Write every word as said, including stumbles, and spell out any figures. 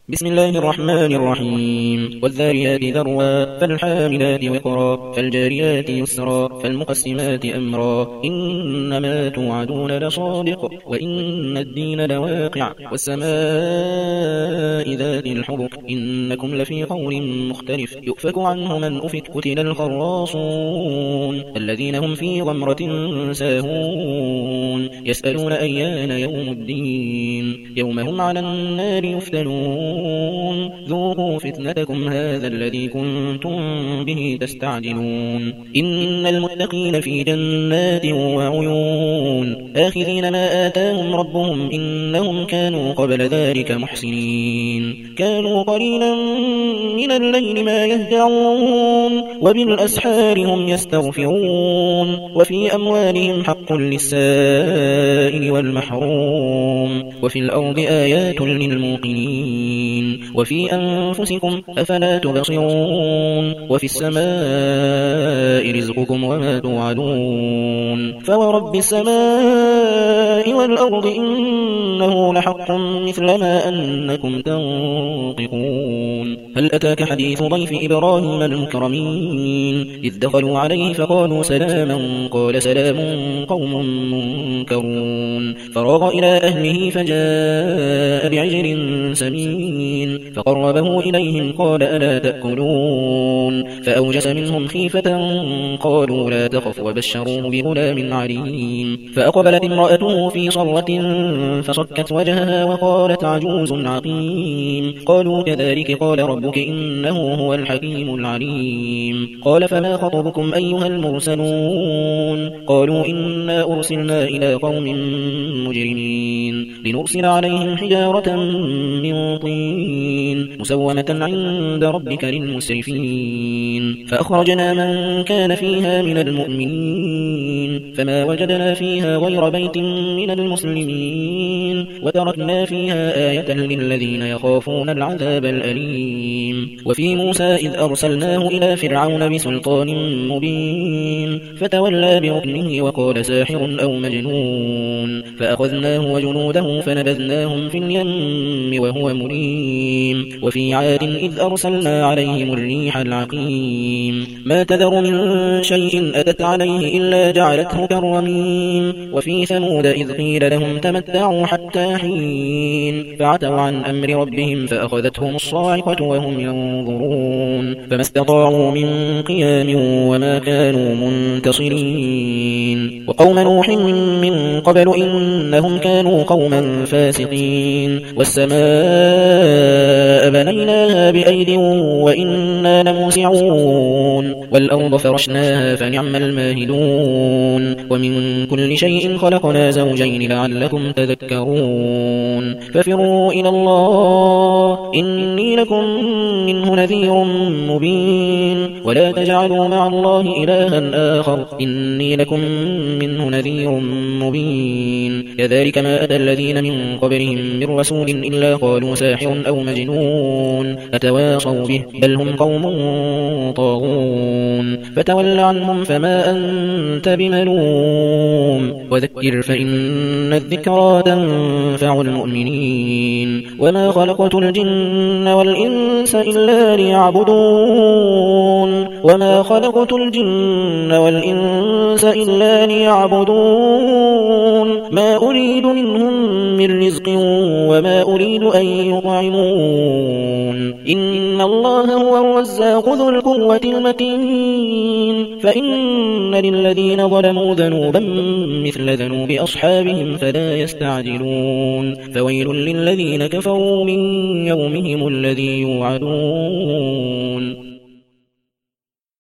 بسم الله الرحمن الرحيم والذاريات ذروا فالحاملات وقرا فالجاريات يسرا فالمقسمات أمرا إنما توعدون لصادق وإن الدين لواقع والسماء ذات الحبك إنكم لفي قول مختلف يؤفك عنه من أفك قتل الخراصون الذين هم في غمرة ساهون يسألون أيان يوم الدين يوم هم على النار يفتنون ذوقوا فتنتكم هذا الذي كنتم به تستعجلون إن المتقين في جنات وعيون آخذين ما آتاهم ربهم إنهم كانوا قبل ذلك محسنين كانوا قليلا من الليل ما يهجعون وبالأسحار هم يستغفرون وفي أموالهم حق للسائل والمحروم وفي الأرض آيات للموقنين وفي أنفسكم أفلا تبصرون وفي السماء رزقكم وما توعدون فورب السماء والأرض إنه لحق مثل ما أنكم تنطقون هل أتاك حديث ضيف إبراهيم المكرمين إذ دخلوا عليه فقالوا سلاما قال سلام قوم منكرون فراغ إلى أهله فجاء بعجل سمين فقربه إليهم قال ألا تأكلون فأوجس منهم خيفة قالوا لا تخف وبشروه بغلام عليم فأقبلت امرأته في صرة فصكت وجهها وقالت عجوز عقيم قالوا كذلك قال ربك إنه هو الحكيم العليم قال فما خطبكم أيها المرسلون قالوا إنا أرسلنا إلى قوم مجرمين لنرسل عليهم حجارة من طين مسومة عند ربك للمسرفين فأخرجنا من كان فيها من المؤمنين فما وجدنا فيها غير بيت من المسلمين وتركنا فيها آية للذين يخافون العذاب الأليم وفي موسى إذ أرسلناه إلى فرعون بسلطان مبين فتولى بركنه وقال ساحر أو مجنون فأخذناه وجنوده فنبذناهم في اليم وهو مليم وفي عاد إذ أرسلنا عليهم الريح العقيم ما تذر من شيء أتت عليه إلا جعلته كالرميم وفي ثمود إذ قيل لهم تمتعوا حتى حين فعتوا عن أمر ربهم فأخذتهم الصاعقة وهم ينظرون فما استطاعوا من قيام وما كانوا منتصرين وقوم نوح من قبل إنهم كانوا قوما فاسقين والسماء بنيناها بأيد وإنا لموسعون والأرض فرشناها فنعم الماهدون ومن كل شيء خلقنا زوجين لعلكم تذكرون ففروا إلى الله إني لكم منه نذير مبين ولا تجعلوا مع الله إلها آخر إني لكم منه نذير مبين كذلك ما أتى الذين من قبلهم من رسول إلا قالوا ساحر أو مجنون أتواصوا به بل هم قوم طاغون فتول عنهم فما أنت بملوم وذكر فإن الذكرى تنفع المؤمنين وما خلقت الجن والإنس إلا ليعبدون وما خلقت الجن والإنس إلا ليعبدون ما أريد منهم من رزق وما أريد أن يطعمون إن الله هو الرزاق ذو القوة المتين فإن للذين ظلموا ذنوبا مثل ذنوب أصحابهم فلا يستعجلون فويل للذين كفروا من يومهم الذي يوعدون